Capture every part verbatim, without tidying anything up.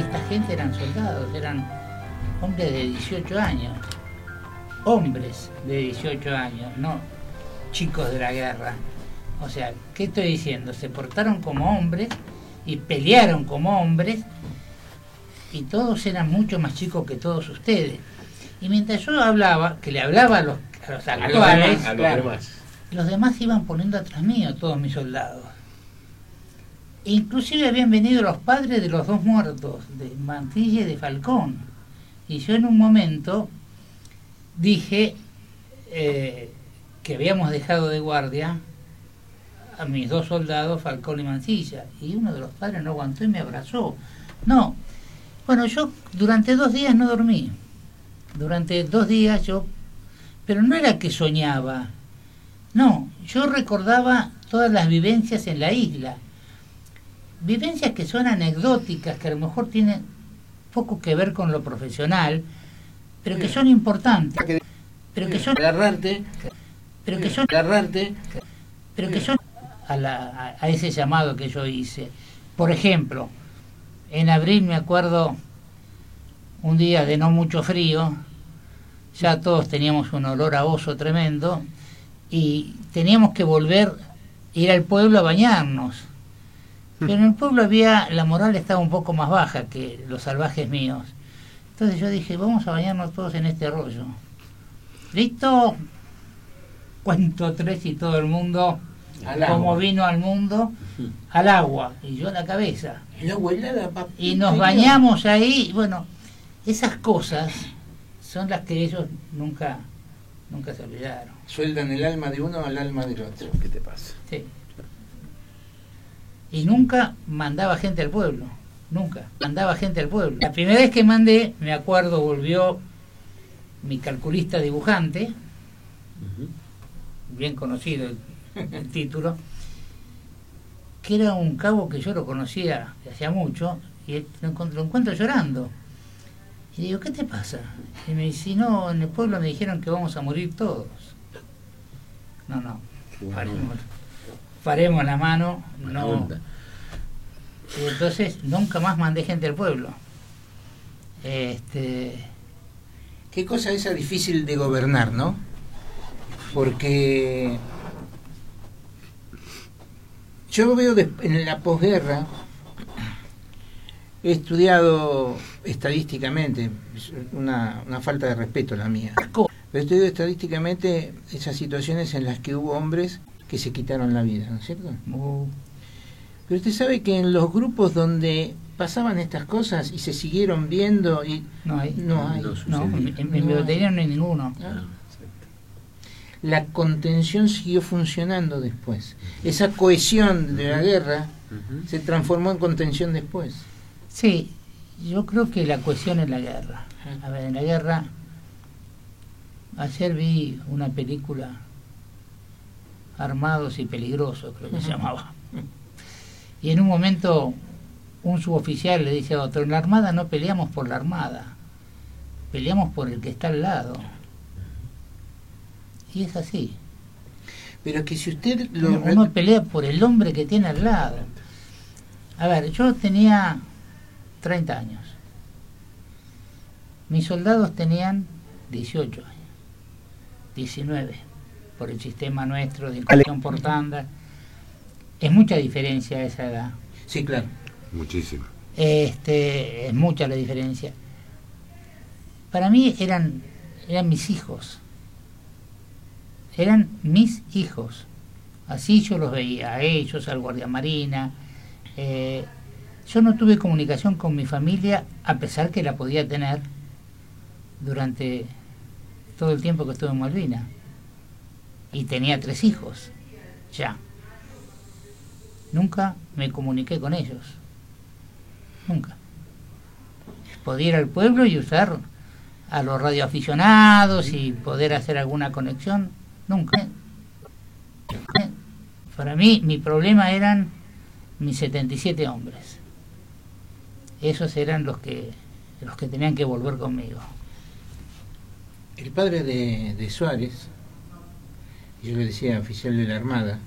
esta gente eran soldados, eran hombres de dieciocho años, hombres de dieciocho años, no chicos de la guerra. O sea, ¿qué estoy diciendo? Se portaron como hombres y pelearon como hombres, y todos eran mucho más chicos que todos ustedes. Y mientras yo hablaba, que le hablaba a los, a los actuales, a los claro, demás. los demás iban poniendo atrás mío, todos mis soldados. E inclusive habían venido los padres de los dos muertos, de Mantilla y de Falcón. Y yo en un momento dije eh, que habíamos dejado de guardia a mis dos soldados, Falcón y Mancilla, y uno de los padres no aguantó y me abrazó. No, bueno, yo durante dos días no dormí, durante dos días yo, pero no era que soñaba, no, yo recordaba todas las vivencias en la isla, vivencias que son anecdóticas, que a lo mejor tienen poco que ver con lo profesional, pero que son importantes, pero que son agarrarte, pero que son agarrarte, pero que son a, la, a ese llamado que yo hice. Por ejemplo, en abril me acuerdo un día de no mucho frío, ya todos teníamos un olor a oso tremendo y teníamos que volver, ir al pueblo a bañarnos. Pero en el pueblo había, la moral estaba un poco más baja que los salvajes míos. Entonces yo dije, vamos a bañarnos todos en este arroyo. ¿Listo? Cuento tres y todo el mundo, como vino al mundo, al agua, y yo a la cabeza. El agua helada, papá. Y nos bañamos ahí, bueno, esas cosas son las que ellos nunca, nunca se olvidaron. Sueldan el alma de uno al alma del otro. ¿Qué te pasa? Sí. Y nunca mandaba gente al pueblo, nunca mandaba gente al pueblo. La primera vez que mandé, me acuerdo, volvió mi calculista dibujante, uh-huh. bien conocido el, el título, que era un cabo que yo lo conocía hacía mucho, y lo encuentro, lo encuentro llorando. Y digo, ¿qué te pasa? Y me dice, no, en el pueblo me dijeron que vamos a morir todos. No, no, paremos, paremos la mano, no. Y entonces nunca más mandé gente al pueblo. Este... Qué cosa esa difícil de gobernar, ¿no? Porque yo veo en la posguerra, he estudiado estadísticamente, una, una falta de respeto la mía, pero he estudiado estadísticamente esas situaciones en las que hubo hombres que se quitaron la vida, ¿no es cierto? Uh. Pero usted sabe que en los grupos donde pasaban estas cosas y se siguieron viendo y no hay, no hay, no, en, en mi biblioteca no hay ninguno. Ah. La contención siguió funcionando después. Esa cohesión de la guerra uh-huh. se transformó en contención después. Sí, yo creo que la cohesión en la guerra. A ver, en la guerra, ayer vi una película, Armados y Peligrosos, creo que uh-huh. se llamaba. Y en un momento un suboficial le dice a otro, en la Armada no peleamos por la Armada, peleamos por el que está al lado. Y es así. Pero que si usted lo... Uno, uno pelea por el hombre que tiene al lado. A ver, yo tenía treinta años. Mis soldados tenían dieciocho años, diecinueve, por el sistema nuestro de inclusión por tanda. Es mucha diferencia esa edad. Sí, claro. Muchísima. Este, es mucha la diferencia. Para mí eran, eran mis hijos. Eran mis hijos. Así yo los veía, a ellos, al guardia marina. Eh, yo no tuve comunicación con mi familia, a pesar que la podía tener durante todo el tiempo que estuve en Malvinas. Y tenía tres hijos, ya. Nunca me comuniqué con ellos. Nunca. Podía ir al pueblo y usar a los radioaficionados y poder hacer alguna conexión. Nunca. Para mí, mi problema eran mis setenta y siete hombres. Esos eran los que los que tenían que volver conmigo. El padre de, de Suárez, yo le decía oficial de la Armada,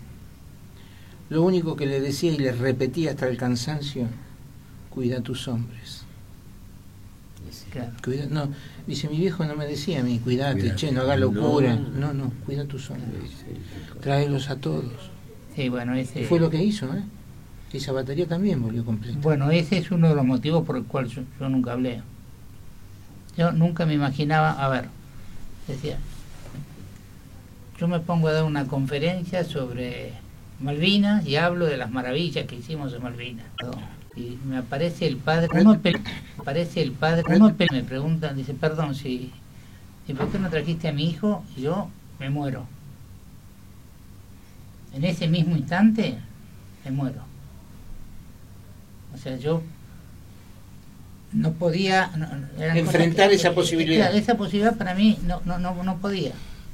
lo único que le decía y le repetía hasta el cansancio, cuida a tus hombres. Claro. Cuida, no, dice, mi viejo no me decía a mí, cuidate, Cuidate. che, no hagas locura. No. No, no, cuida tu zona. Tráelos a todos. Sí, bueno, ese... Y fue lo que hizo, ¿eh? Esa batería también volvió completa. Bueno, ese es uno de los motivos por el cual yo, yo nunca hablé. Yo nunca me imaginaba, a ver, decía, yo me pongo a dar una conferencia sobre Malvinas y hablo de las maravillas que hicimos en Malvinas. Y me aparece el padre, uno pe- aparece el padre, uno pe- me preguntan, dice, perdón, si, ¿y por qué no trajiste a mi hijo? Y yo me muero. En ese mismo instante, me muero. O sea, yo no podía no, eran enfrentar que, esa que, posibilidad. que, esa posibilidad para mí no, no, no, no podía.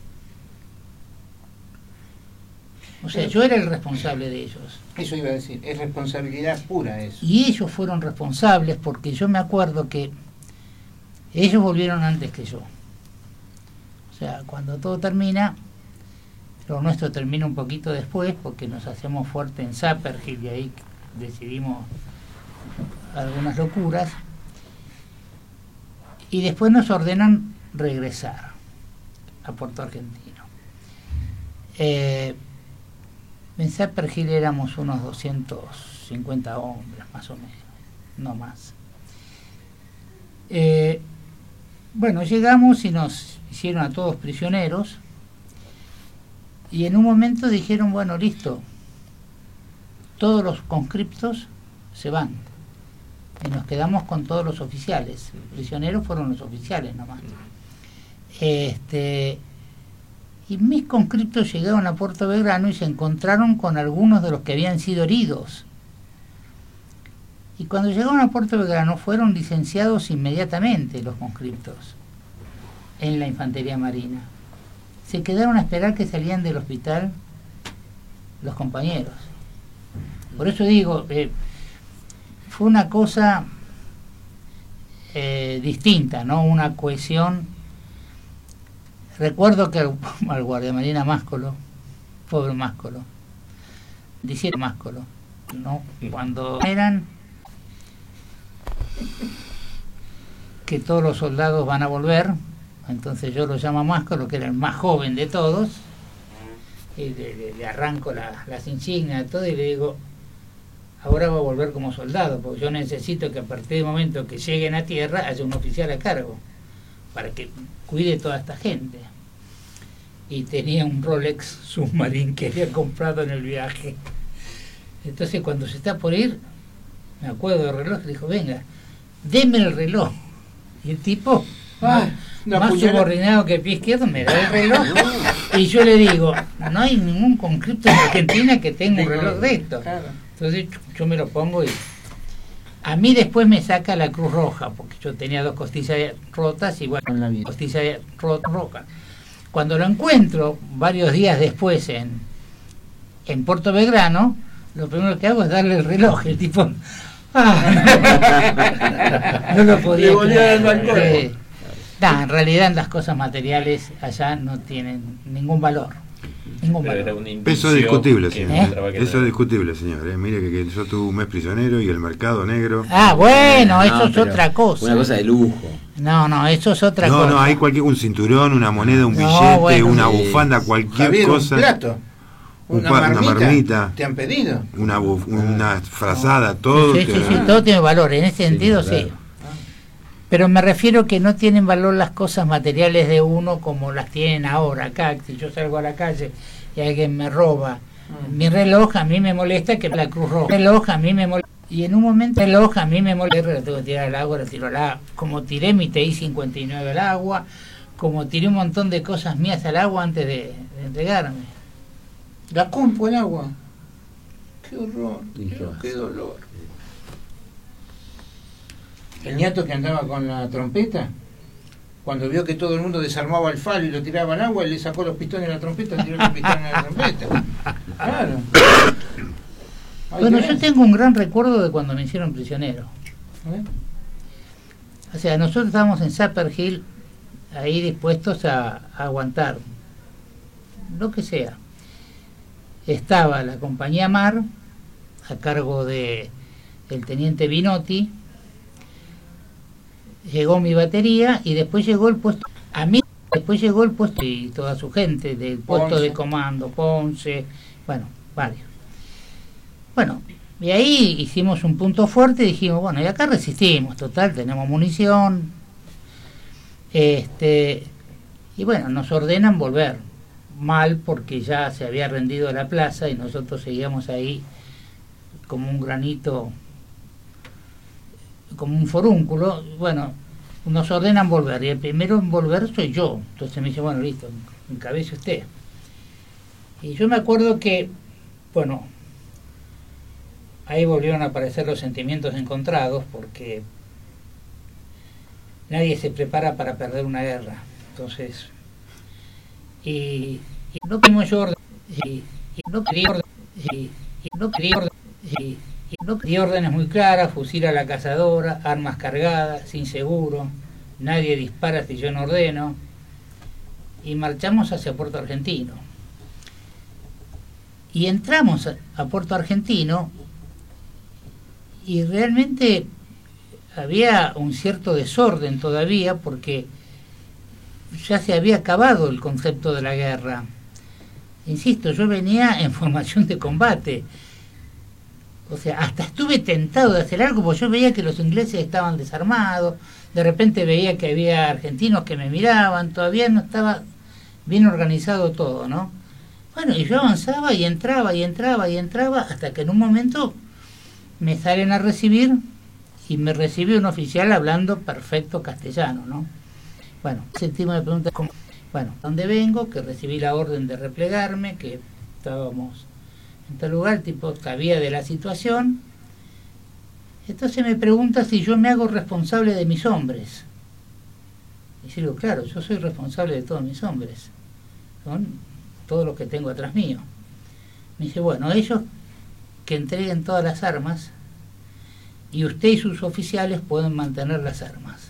O sea, yo era el responsable de ellos. Eso iba a decir, es responsabilidad pura eso. Y ellos fueron responsables porque yo me acuerdo que ellos volvieron antes que yo. O sea, cuando todo termina, lo nuestro termina un poquito después porque nos hacemos fuerte en Sapperhill y ahí decidimos algunas locuras. Y después nos ordenan regresar a Puerto Argentino. Eh, En Sapperhill éramos unos doscientos cincuenta hombres, más o menos, no más. Eh, bueno, llegamos y nos hicieron a todos prisioneros y en un momento dijeron, bueno, listo, todos los conscriptos se van y nos quedamos con todos los oficiales. Prisioneros fueron los oficiales nomás. Este... Y mis conscriptos llegaron a Puerto Belgrano y se encontraron con algunos de los que habían sido heridos. Y cuando llegaron a Puerto Belgrano fueron licenciados inmediatamente los conscriptos en la Infantería Marina. Se quedaron a esperar que salían del hospital los compañeros. Por eso digo, eh, fue una cosa eh, distinta, ¿no? Una cohesión. Recuerdo que al, al guardiamarina Máscolo, pobre Máscolo, diciendo Máscolo, ¿no? Cuando eran que todos los soldados van a volver, entonces yo lo llamo a Máscolo, que era el más joven de todos, y le, le, le arranco la, las insignias, todo, y le digo, ahora va a volver como soldado, porque yo necesito que a partir del momento que lleguen a tierra haya un oficial a cargo, para que cuide toda esta gente. Y tenía un Rolex Submarine que había comprado en el viaje. Entonces cuando se está por ir, me acuerdo del reloj, le dijo, venga, deme el reloj. Y el tipo, ah, más, más subordinado que el pie izquierdo, me da el reloj. Y yo le digo, no hay ningún conscripto en Argentina que tenga un reloj de esto. Entonces yo me lo pongo y... A mí después me saca la Cruz Roja, porque yo tenía dos costillas rotas y bueno, costillas rojas. Cuando lo encuentro varios días después en, en Puerto Belgrano, lo primero que hago es darle el reloj. El tipo, ¡ah! No lo podía creer. Eh, nah, en realidad las cosas materiales allá no tienen ningún valor. Eso es discutible, señor. ¿Eh? Eso es discutible, señor. ¿eh? Mire que, que yo tuve un mes prisionero y el mercado negro. Ah, bueno, eso no, es otra cosa. Una cosa de lujo. No, no, eso es otra no, cosa. No, no, hay cualquier un cinturón, una moneda, un No, billete, bueno, una sí. bufanda, cualquier Javier, cosa. un plato, Un una, pa- marmita, una marmita. ¿Te han pedido? Una, buf- una frazada, todo. Sí, que- sí, sí, todo tiene valor, en ese sentido claro. sí. Pero me refiero que no tienen valor las cosas materiales de uno como las tienen ahora acá. Si yo salgo a la calle y alguien me roba mi reloj, a mí me molesta que la Cruz Roja. El reloj a mí me molesta. Y en un momento el reloj a mí me molesta, lo tengo que tirar al agua, lo tiro al agua. Como tiré mi T I cincuenta y nueve al agua, como tiré un montón de cosas mías al agua antes de, de entregarme. La compu el agua. Qué horror, ¿Y qué qué, vas? qué dolor. El ñato que andaba con la trompeta, cuando vio que todo el mundo desarmaba el falo y lo tiraba al agua, le sacó los pistones de la trompeta y tiró los pistones de la trompeta. Claro. Ahí Bueno, tenés. yo tengo un gran recuerdo de cuando me hicieron prisionero. ¿Eh? O sea, nosotros estábamos en Sapperhill ahí dispuestos a, a aguantar lo que sea. Estaba la compañía Mar a cargo de el teniente Binotti, llegó mi batería y después llegó el puesto, a mí, después llegó el puesto y toda su gente del puesto Ponce. de comando, Ponce, bueno, varios. Bueno, y ahí hicimos un punto fuerte y dijimos, bueno, y acá resistimos, total, tenemos munición, este, y bueno, nos ordenan volver, mal porque ya se había rendido la plaza y nosotros seguíamos ahí como un granito, como un forúnculo. Bueno, nos ordenan volver y el primero en volver soy yo. Entonces me dice, bueno, listo, encabece usted. Y yo me acuerdo que, bueno, ahí volvieron a aparecer los sentimientos encontrados porque nadie se prepara para perder una guerra. Entonces, y, y no queríamos yo orden, y, y no quería orden, y, y no quería orden, y, y no quería órdenes muy claras, fusil a la cazadora, armas cargadas, sin seguro, nadie dispara si yo no ordeno, y marchamos hacia Puerto Argentino. Y entramos a, a Puerto Argentino y realmente había un cierto desorden todavía porque ya se había acabado el concepto de la guerra. Insisto, yo venía en formación de combate. O sea, hasta estuve tentado de hacer algo porque yo veía que los ingleses estaban desarmados, de repente veía que había argentinos que me miraban, todavía no estaba bien organizado todo, ¿no? Bueno, y yo avanzaba y entraba y entraba y entraba hasta que en un momento me salen a recibir y me recibe un oficial hablando perfecto castellano, ¿no? Bueno, ese tipo me pregunta, ¿cómo? Bueno, ¿dónde vengo? Que recibí la orden de replegarme, que estábamos en tal lugar, tipo, sabía de la situación. Entonces me pregunta si yo me hago responsable de mis hombres. Y digo, claro, yo soy responsable de todos mis hombres, son todos los que tengo atrás mío. Me dice, bueno, ellos que entreguen todas las armas y usted y sus oficiales pueden mantener las armas.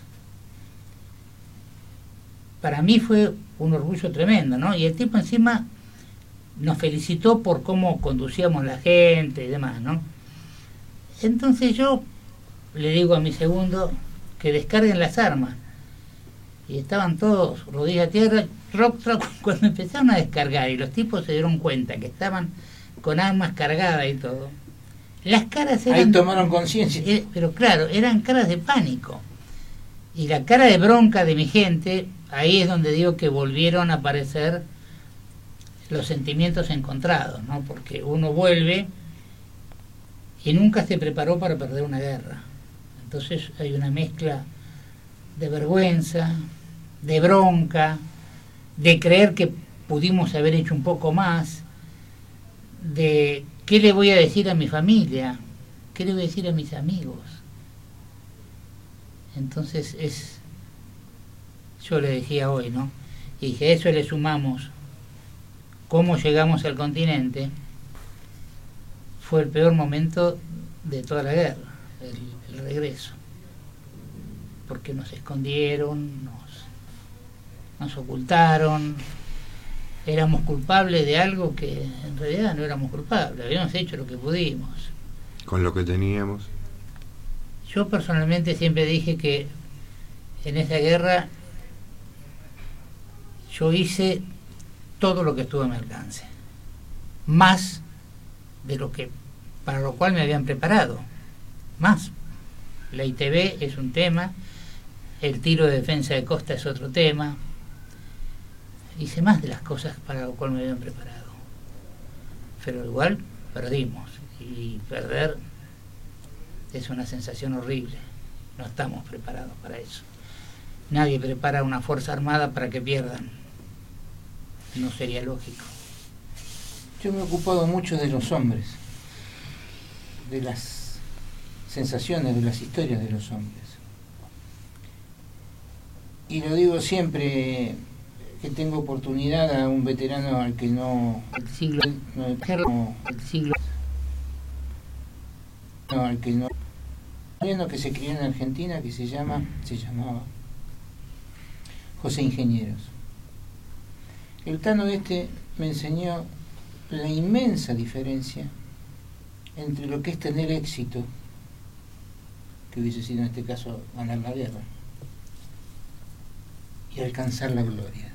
Para mí fue un orgullo tremendo, ¿no? Y el tipo encima nos felicitó por cómo conducíamos la gente y demás, ¿no? Entonces yo le digo a mi segundo que descarguen las armas. Y estaban todos rodillas a tierra, troc, troc, cuando empezaron a descargar y los tipos se dieron cuenta que estaban con armas cargadas y todo. Las caras eran... Ahí tomaron conciencia. Eh, pero claro, eran caras de pánico. Y la cara de bronca de mi gente, ahí es donde digo que volvieron a aparecer los sentimientos encontrados, ¿no? Porque uno vuelve y nunca se preparó para perder una guerra. Entonces hay una mezcla de vergüenza, de bronca, de creer que pudimos haber hecho un poco más, de qué le voy a decir a mi familia, qué le voy a decir a mis amigos. Entonces es, yo le decía hoy, ¿no? Y dije, a eso le sumamos cómo llegamos al continente, fue el peor momento de toda la guerra, el, el regreso. Porque nos escondieron, nos, nos ocultaron, éramos culpables de algo que en realidad no éramos culpables, habíamos hecho lo que pudimos. Con lo que teníamos. Yo personalmente siempre dije que en esa guerra yo hice todo lo que estuvo a mi alcance, más de lo que para lo cual me habían preparado, más. La I T B es un tema, el tiro de defensa de costa es otro tema. Hice más de las cosas para lo cual me habían preparado, pero igual perdimos, y perder es una sensación horrible. No estamos preparados para eso. Nadie prepara una fuerza armada para que pierdan, no sería lógico. Yo me he ocupado mucho de los hombres, de las sensaciones, de las historias de los hombres. Y lo digo siempre que tengo oportunidad a un veterano al que no... El siglo... No, no, el siglo... No, al que no... que se crió en Argentina, que se llama, se llamaba José Ingenieros. El Tano este me enseñó la inmensa diferencia entre lo que es tener éxito, que hubiese sido en este caso ganar la guerra, y alcanzar la gloria.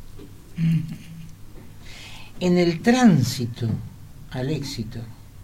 En el tránsito al éxito,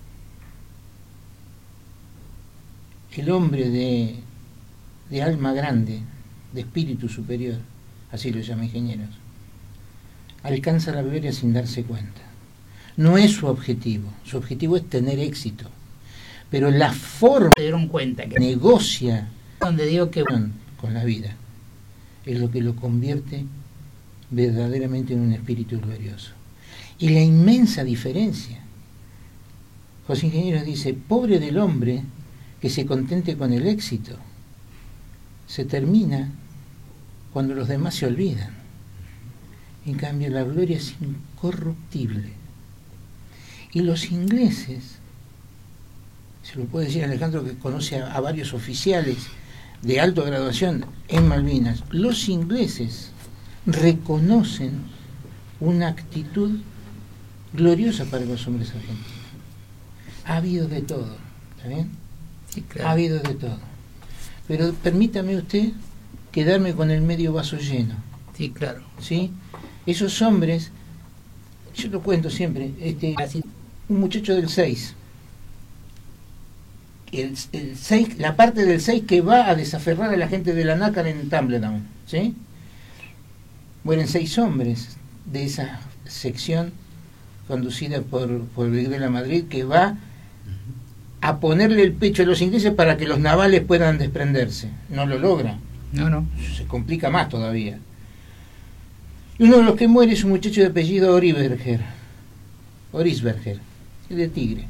el hombre de, de alma grande, de espíritu superior, así lo llama Ingenieros, alcanza la gloria sin darse cuenta. No es su objetivo, su objetivo es tener éxito, pero la forma se dieron cuenta que negocia donde digo que con la vida es lo que lo convierte verdaderamente en un espíritu glorioso. Y la inmensa diferencia, José Ingenieros dice, pobre del hombre que se contente con el éxito, se termina cuando los demás se olvidan. En cambio, la gloria es incorruptible. Y los ingleses, se lo puede decir Alejandro, que conoce a, a varios oficiales de alta graduación en Malvinas, los ingleses reconocen una actitud gloriosa para los hombres argentinos. Ha habido de todo, ¿está bien? Sí, claro. Ha habido de todo. Pero permítame usted quedarme con el medio vaso lleno. Sí, claro. ¿Sí? Esos hombres, yo lo cuento siempre, este, un muchacho del seis, el, el seis, la parte del seis que va a desaferrar a la gente de la nácar en Tumbledown, ¿sí? Mueren seis hombres de esa sección conducida por, por Videla Madrid, que va a ponerle el pecho a los ingleses para que los navales puedan desprenderse. No lo logra. No, no. Se complica más todavía. Y uno de los que muere es un muchacho de apellido Orisberger. Orisberger, de Tigre.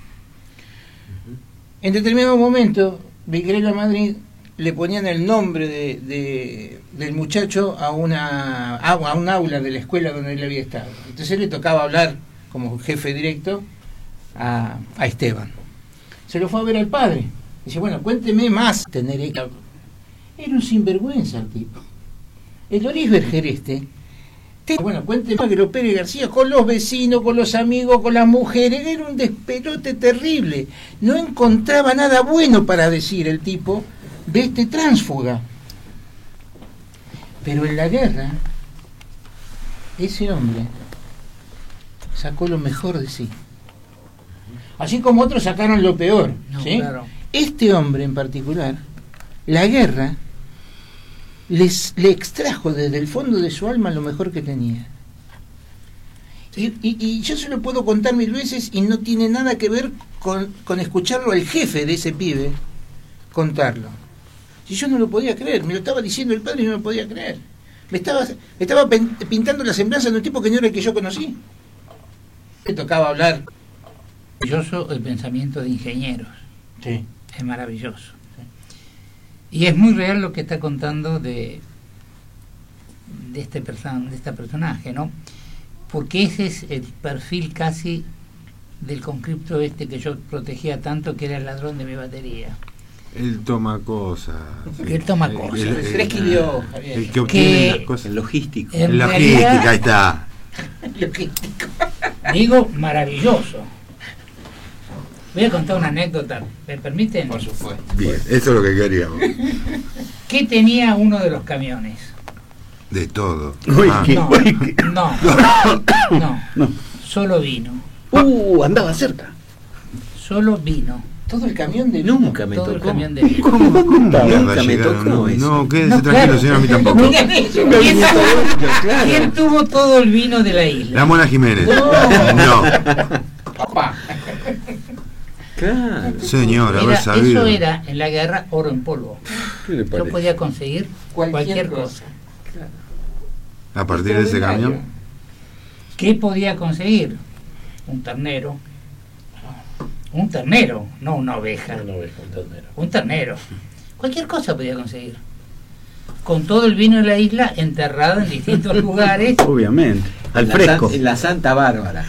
En determinado momento, Videla Madrid le ponían el nombre de, de, del muchacho a una a un aula de la escuela donde él había estado. Entonces le tocaba hablar como jefe directo a, a Esteban. Se lo fue a ver al padre. Dice, bueno, cuénteme más. Tener Era un sinvergüenza el tipo. El Orisberger este. Te, bueno, cuénteme más que lo Pérez García con los vecinos, con los amigos, con las mujeres. Era un despelote terrible. No encontraba nada bueno para decir el tipo de este tránsfuga. Pero en la guerra, ese hombre sacó lo mejor de sí. Así como otros sacaron lo peor. No, ¿sí? Claro. Este hombre en particular, la guerra les, le extrajo desde el fondo de su alma lo mejor que tenía. Y, y, y yo se lo puedo contar mil veces y no tiene nada que ver con, con escucharlo al jefe de ese pibe contarlo. Si yo no lo podía creer, me lo estaba diciendo el padre y no lo podía creer. Me estaba, me estaba pintando la semblanza de un tipo que no era el que yo conocí. Me tocaba hablar. Maravilloso el pensamiento de Ingenieros. Sí. Es maravilloso. Y es muy real lo que está contando de, de, este person, de este personaje, ¿no? Porque ese es el perfil casi del conscripto este que yo protegía tanto, que era el ladrón de mi batería. Él toma cosas. Sí. Él toma cosas. El, el, el, escribió, Javier. El que obtiene que las cosas. El logístico. En la realidad, logística, ahí está. Logístico. Digo, maravilloso. Voy a contar una anécdota, ¿me permiten? Por supuesto. Bien, eso es lo que queríamos. ¿Qué tenía uno de los camiones? De todo. Uy, Ah. qué- No, uy, qué- no, no, No. solo vino. Uh, andaba cerca. Solo vino. Todo el camión de Nunca me Todo el tocó. camión de vino. ¿Cómo, cómo Nunca mierda me llegaron? tocó No, eso. no, quédese No, tranquilo, claro. señor, a mí tampoco. Miren eso. ¿Quién, Claro. ¿Quién tuvo todo el vino de la isla? La Mona Jiménez. No. No, Papá. Claro. señor, haber Era- sabido. eso era en la guerra oro en polvo. ¿Qué le Yo parece? podía conseguir Cualquier cualquier, cosa. cosa. A partir de ese camión. ¿Qué podía conseguir? Un ternero. Un ternero, no una oveja. Una oveja, un ternero. Un ternero. Cualquier cosa podía conseguir. Con todo el vino de la isla enterrado en distintos lugares. Obviamente. Al En la fresco. San- en la Santa Bárbara.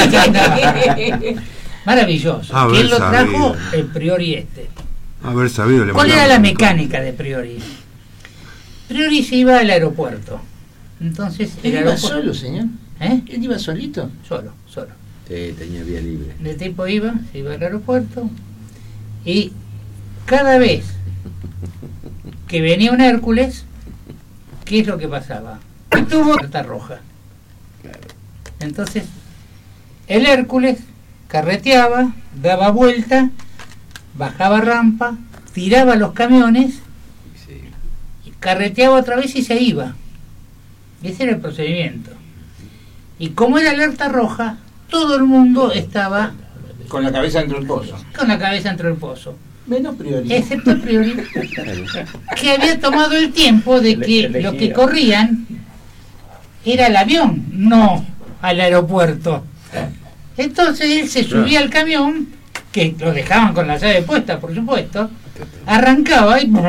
Maravilloso. Haber ¿Quién lo trajo? sabido. El Priori este. Haber sabido. le ¿Cuál era mandamos la un- mecánica de Priori? Priori se iba al aeropuerto. Entonces, ¿Él el iba aeropuerto- solo, señor? ¿Eh? ¿Él iba solito? Solo, solo. Sí, tenía vía libre. El tipo iba, se iba al aeropuerto y cada vez que venía un Hércules, ¿qué es lo que pasaba? Tuvo alerta roja. Entonces, el Hércules carreteaba, daba vuelta, bajaba rampa, tiraba los camiones, carreteaba otra vez y se iba. Ese era el procedimiento. Y como era alerta roja, todo el mundo estaba con la cabeza dentro del pozo. Con la cabeza dentro del pozo. Menos Priori. Excepto Priori, que había tomado el tiempo de que los que corrían era el avión, no al aeropuerto. Entonces él se subía al camión, que lo dejaban con la llave puesta, por supuesto, arrancaba y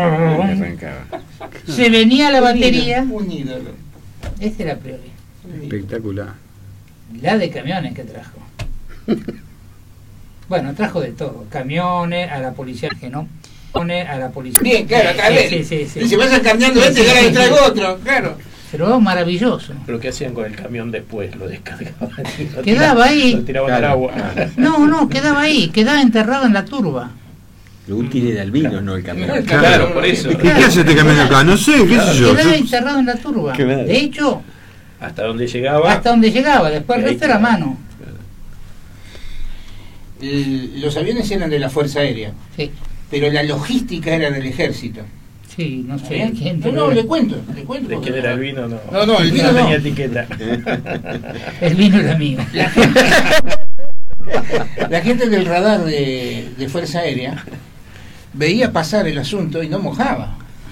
se venía la batería. Un ídolo. Ese era Priori. Espectacular. La de camiones que trajo. Bueno, trajo de todo. Camiones, a la policía, que no. A la policía. Bien, claro, acá ven. Sí, sí, sí. Y si vas cambiando este, sí, ahora sí, traigo sí. otro, claro. Pero maravilloso. Lo que hacían con el camión después, lo descargaban. Lo quedaba ahí. Lo tiraban Claro. al agua. No, no, quedaba ahí, quedaba enterrado en la turba. Lo útil era el vino, no el camión. Claro, por eso. ¿Y qué, qué hace este camión acá? No sé, qué sé yo. Quedaba Yo- enterrado en la turba. Claro. De hecho, Hasta donde llegaba. hasta donde llegaba, después el Ahí resto era quedaba. mano. El- los aviones eran de la Fuerza Aérea, Sí, pero la logística era del ejército. sí, no sé. ¿Bien? ¿quién No, te no, lo- le cuento, le cuento. ¿De porque- quién era el vino? No, No, no, el vino no. tenía etiqueta. El vino era mío. La gente, la gente del radar de, de Fuerza Aérea veía pasar el asunto y no mojaba.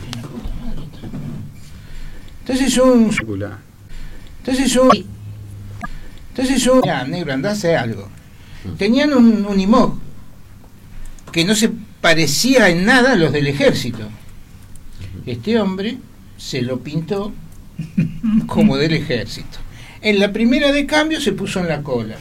Entonces un... Espectacular. Entonces un... Entonces un... Ya, negro, andá a hacer algo. Tenían un Unimog que no se parecía en nada a los del ejército. Este hombre se lo pintó como del ejército. En la primera de cambio se puso en la cola.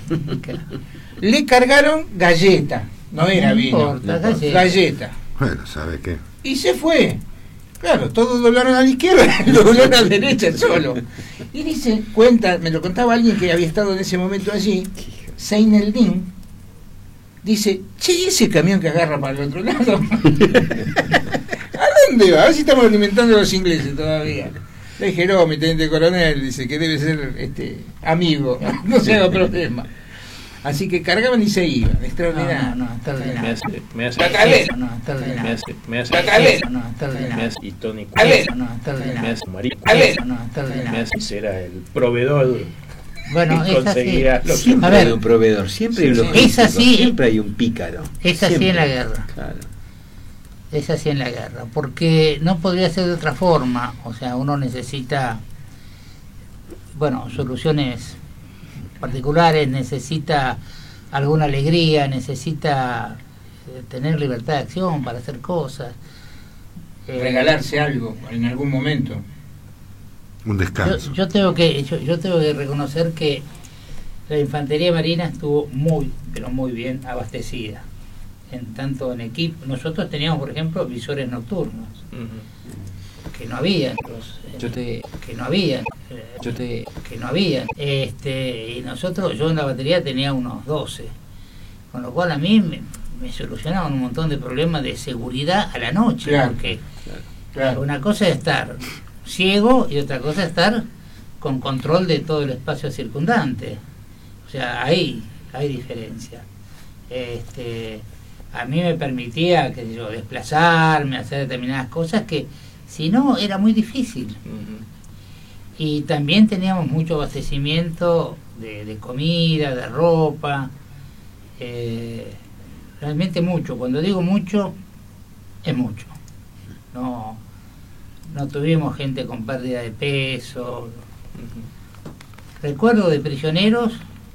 Le cargaron galleta, no era No vino, importa, galleta. galleta. Bueno, ¿sabe qué? Y se fue. Claro, todos doblaron a la izquierda, lo doblaron a la derecha solo. Y dice, cuenta, me lo contaba alguien que había estado en ese momento allí, Seineldin, dice, che, ese camión que agarra para el otro lado. ¿A dónde va? A ver si estamos alimentando a los ingleses todavía. Le dije, no, mi teniente coronel, dice que debe ser este amigo, no se haga problema. Así que cargaban y se iban, No, extraordinario. no, no, Me extraordinario. hace, me hace, La cabeza. Eso no, me extraordinario. hace, me hace, La cabeza. Eso no, me extraordinario. hace itónico. A ver. Eso no, Me extraordinario. hace marico. A ver. Eso no, Me extraordinario. hace era el proveedor. Bueno, que es conseguía así. lo que- A Siempre ver, hay un proveedor, siempre Sí, hay un sí. logístico, Es así. siempre hay un pícaro. es así Siempre. en la guerra. Claro. Es así en la guerra, porque no podría ser de otra forma. O sea, uno necesita, bueno, soluciones particulares, necesita alguna alegría, necesita eh, tener libertad de acción para hacer cosas. Eh, Regalarse algo en algún momento. Un yo, descanso. yo tengo que yo, yo tengo que reconocer que la infantería marina estuvo muy, pero muy bien abastecida. En tanto en equipo, nosotros teníamos, por ejemplo, visores nocturnos. Ujú. Que no había los, Yo te- que no había Yo te- que no había este y nosotros, yo en la batería tenía unos doce, con lo cual a mí me, me solucionaban un montón de problemas de seguridad a la noche, Claro. porque Claro. una cosa es estar ciego y otra cosa es estar con control de todo el espacio circundante. O sea, ahí hay diferencia. Este, a mí me permitía, qué sé yo, desplazarme, hacer determinadas cosas que si no era muy difícil. Ujú. Y también teníamos mucho abastecimiento de, de comida, de ropa, eh, realmente mucho. Cuando digo mucho, es mucho. No, no tuvimos gente con pérdida de peso. Recuerdo de prisioneros,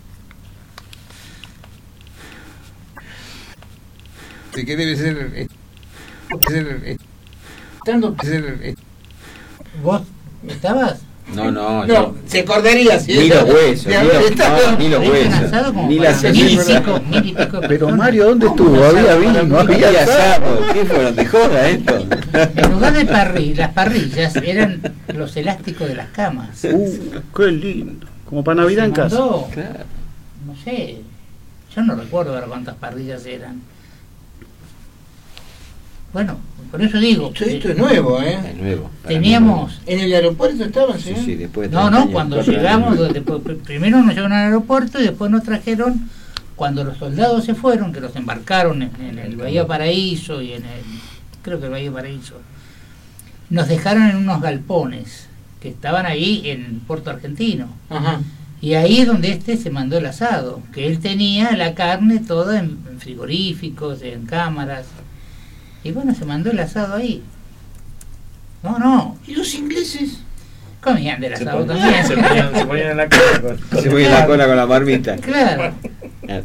¿De qué debe ser? eh, ser eh, tanto ser, eh, ¿vos estabas? No, no, no, yo- se acordaría si ni los huesos, de ni haber los, estado- no, ni los Habían huesos, asado como ni para las mil y cenizas. pico- mil y pico de Pero personas. Mario, ¿dónde ¿Cómo estuvo? un asado Había para vino, mil? había había asado. asado. ¿Qué fueron? ¿De joda esto? En lugar de parrillas, las parrillas eran los elásticos de las camas. Uh, qué lindo. Como para Navidad en Se casa. mandó, Claro. no sé, yo no recuerdo ahora cuántas parrillas eran. Bueno, por eso digo. Esto, esto es nuevo, ¿eh? Es nuevo. para Teníamos. mí ¿En el aeropuerto estaban, nuevo. Sí, señor? sí, después de No, treinta no, años, cuando cuatro llegamos, años. después, primero nos llevaron al aeropuerto y después nos trajeron, cuando los soldados se fueron, que los embarcaron en, en el Bahía Paraíso y en el, creo que el Bahía Paraíso, nos dejaron en unos galpones que estaban ahí en Puerto Argentino. Ajá. Y ahí es donde este se mandó el asado, que él tenía la carne toda en, en frigoríficos, en cámaras. Y bueno, se mandó el asado ahí. No, no, ¿Y los ingleses? comían del Se asado ponían, también. se ponían, se ponían en la cara con, con Se pone en la cola con la marmita. Claro. Ah,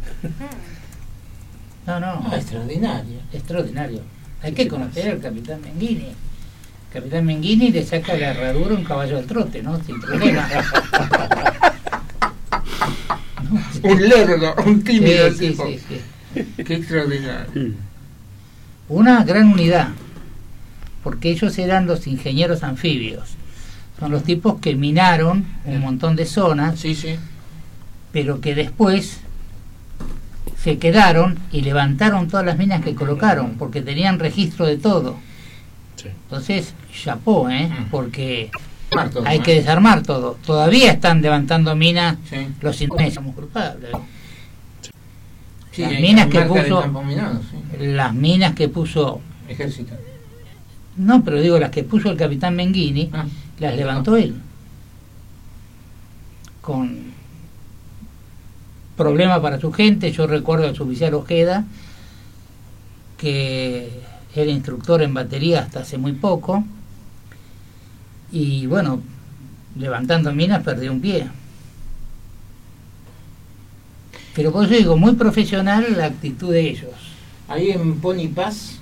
No, no, Ah, extraordinario. extraordinario. Hay que conocer al capitán Menghini. Capitán Menghini le saca la herradura a un caballo al trote, ¿no? Sin problema. Un lerdo, un tímido Sí, sí, tipo. sí, sí. Qué extraordinario. Una gran unidad, porque ellos eran los ingenieros anfibios. Son los tipos que minaron un montón de zonas, Sí, sí. pero que después se quedaron y levantaron todas las minas que colocaron, porque tenían registro de todo. Sí. Entonces, chapó, ¿eh? Porque Mar todo, hay ¿eh? que desarmar todo. Todavía están levantando minas Sí. los ingleses, somos culpables. Sí, Las hay- minas hay que marca de puso- campo minado, sí. Las minas que puso, Ejército. no, pero digo, las que puso el capitán Menghini, Ah, las levantó él. Con problema para su gente. Yo recuerdo al suboficial Ojeda, que era instructor en batería hasta hace muy poco, y bueno, levantando minas perdió un pie. Pero por eso digo, muy profesional la actitud de ellos. Ahí en Pony Pass,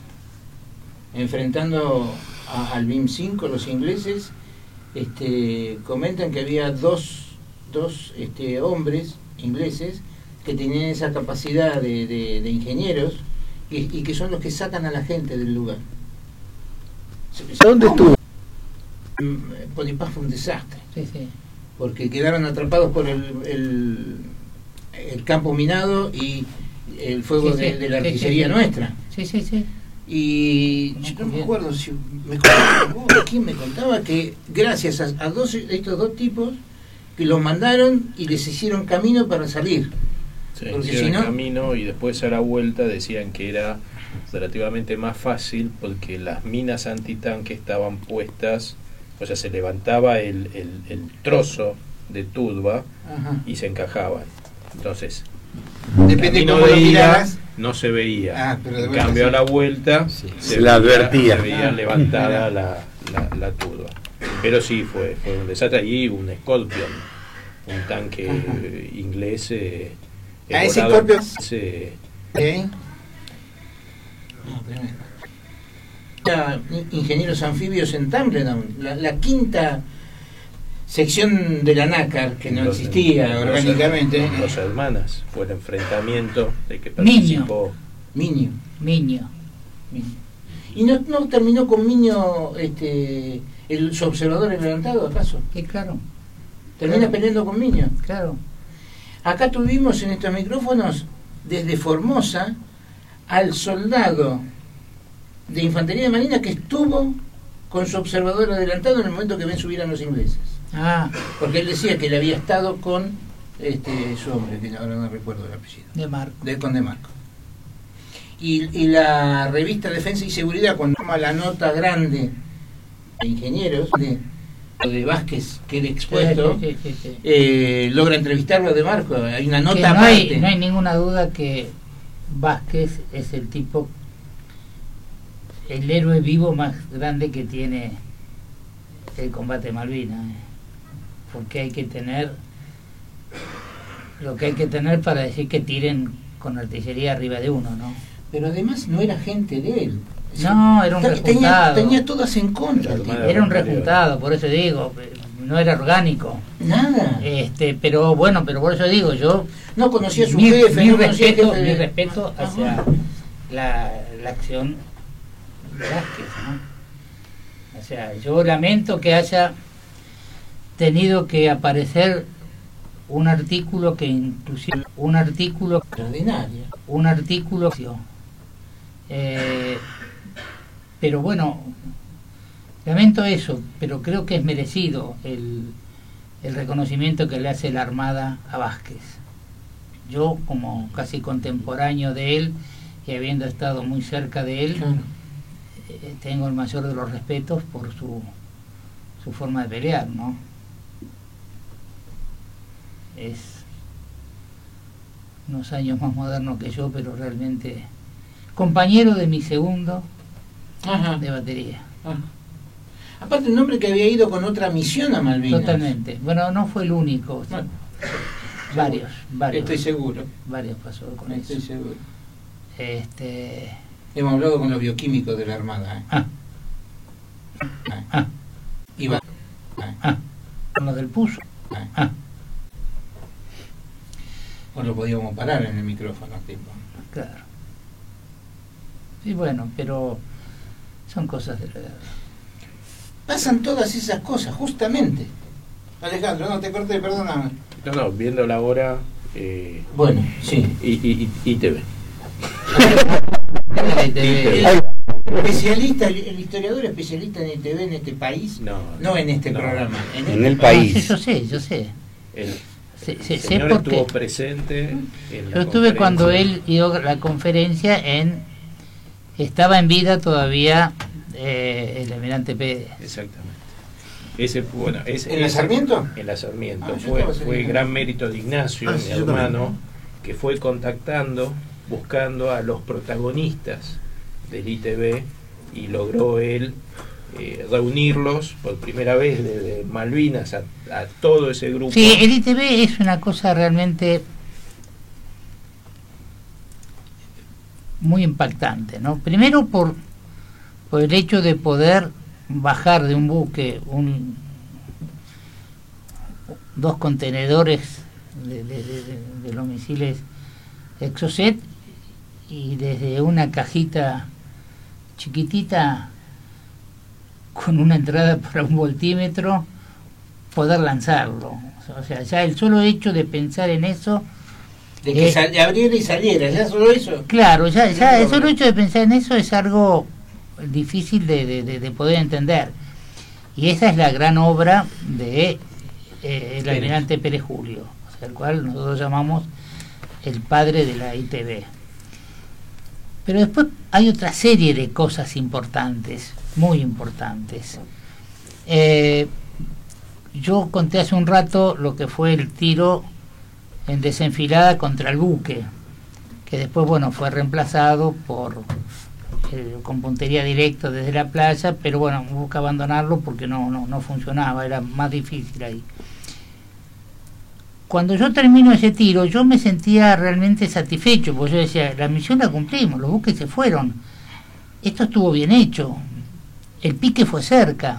enfrentando a- al B I M cinco, los ingleses, este, comentan que había dos, dos este, hombres ingleses que tenían esa capacidad de, de- de ingenieros y, y que son los que sacan a la gente del lugar. ¿Dónde estuvo? Mm, Pony Pass fue un desastre, Sí, sí. porque quedaron atrapados por el, el, el campo minado y el fuego Sí, sí, de, de la sí, artillería sí, sí. nuestra. Sí, sí, sí. Y No, yo no bien. me acuerdo si me contaba, quién me contaba que gracias a, a dos, estos dos tipos que los mandaron y les hicieron camino para salir. Se Porque hicieron si no- el camino y después a la vuelta decían que era relativamente más fácil porque las minas antitanque estaban puestas, o sea, se levantaba el, el, el trozo de turba Ajá. y se encajaban. Entonces, Depende camino cómo de lo ida miraras. no se veía. Ah, pero de En vuelta cambio, sí. a la vuelta Sí. se, La veía, advertía. se veía Ah, levantada mira. la, la, la turba. Pero sí, fue, fue un desastre. Allí un Scorpion, un tanque Ajá. eh, inglés. Eh, ¿A ese volado- Scorpion? se- ¿Eh? No, tremendo. Era ingenieros anfibios en Tumbledown, la, la quinta sección de la nácar que no los- existía los- orgánicamente. Los, los hermanas, fue el enfrentamiento de que Niño. participó. Minio. Niño. Minio. ¿Y no, no terminó con Minio este, el, su observador levantado, acaso? Sí, claro, Termina peleando con Minio. claro. Acá tuvimos en estos micrófonos desde Formosa al soldado de infantería de marina que estuvo con su observador adelantado en el momento que ven subir a los ingleses. Ah, Porque él decía que él había estado con este, su hombre, que ahora no recuerdo el apellido, de Marco. de Conde Marco. Y, y la revista Defensa y Seguridad, cuando toma la nota grande de ingenieros, de, de Vázquez, que era expuesto, Sí, sí, sí, sí. eh, logra entrevistarlo a De Marco. Hay una Que nota no, hay, aparte. no hay ninguna duda que Vázquez es el tipo, el héroe vivo más grande que tiene el combate de Malvinas, ¿eh? Porque hay que tener lo que hay que tener para decir que tiren con artillería arriba de uno, ¿no? Pero además no era gente de él. No, era un Tenía- rejuntado. Tenía todas en contra. el tipo. Era un rejuntado, por eso digo, no era orgánico. Nada. Este, pero bueno, pero por eso digo, yo No conocía a su mi, jefe. mi no conocía al respeto, jefe de- mi respeto Ajá. hacia la, la acción de Vázquez, ¿no? O sea, yo lamento que haya tenido que aparecer un artículo que inclusive un artículo Extraordinario. un artículo eh, pero bueno, lamento eso, pero creo que es merecido el, el reconocimiento que le hace la Armada a Vázquez. Yo, como casi contemporáneo de él y habiendo estado muy cerca de él, Claro. eh, tengo el mayor de los respetos por su, su forma de pelear, ¿no? Es unos años más moderno que yo, pero realmente compañero de mi segundo Ajá. de batería. Ah. Aparte, un hombre que había ido con otra misión a Malvinas. Totalmente. Bueno, no fue el único. Bueno, varios, varios. Estoy seguro. Varios pasó con Estoy eso. seguro. Este. Hemos hablado con los bioquímicos de la Armada. ¿eh? Ah, Ah. ah, Y va- ah. ah. Con los del Puso. Ah. Ah, No lo podíamos parar en el micrófono, tipo. claro. Sí, bueno, pero son cosas de la edad. Pasan todas esas cosas, justamente. Alejandro, no te corté, perdóname. No, no, viendo la hora eh, Bueno, sí. y, y, y, y te ve. El especialista, el historiador especialista en I T V en este país, No, no en este no. programa, en, En este el No, país. sí, yo sé, yo sé. El, Sé, el sé, sé señor porque estuvo presente en la yo estuve cuando conferencia. él dio la conferencia en. Estaba en vida todavía eh, el almirante Pérez. Exactamente. Ese, bueno, ese, ¿En la ese- Sarmiento? En la Sarmiento. Ah, yo fue estaba fue cerca. gran mérito de Ignacio, Ah, mi sí, yo hermano, que fue contactando, buscando a los protagonistas del I T V y logró él eh, reunirlos por primera vez desde Malvinas a, a todo ese grupo. Sí, el I T V es una cosa realmente muy impactante, ¿no? Primero por, por el hecho de poder bajar de un buque un, dos contenedores de, de, de, de los misiles Exocet y desde una cajita chiquitita con una entrada para un voltímetro poder lanzarlo. O sea, ya el solo hecho de pensar en eso, De que Eh, sal- abriera y saliera, ya solo eso. claro, ya, ya Sí, el solo bueno. hecho de pensar en eso es algo difícil de, de, de- de poder entender. Y esa es la gran obra de eh, el almirante Pérez Julio, o sea, el cual nosotros llamamos el padre de la I T V. Pero después hay otra serie de cosas importantes, muy importantes. Eh, yo conté hace un rato lo que fue el tiro en desenfilada contra el buque, que después, bueno, fue reemplazado por eh, con puntería directa desde la playa, pero bueno, hubo que abandonarlo porque no, no, no funcionaba, era más difícil ahí. Cuando yo termino ese tiro, yo me sentía realmente satisfecho, porque yo decía, la misión la cumplimos, los buques se fueron, esto estuvo bien hecho, el pique fue cerca.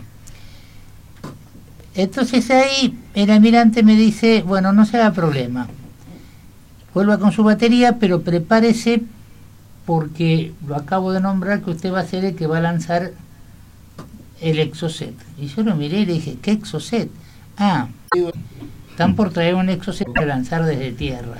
Entonces ahí el almirante me dice, bueno, no se haga problema, vuelva con su batería, pero prepárese porque lo acabo de nombrar que usted va a ser el que va a lanzar el Exocet. Y yo lo miré y le dije, ¿qué Exocet? Ah, están por traer un Exocet para lanzar desde tierra.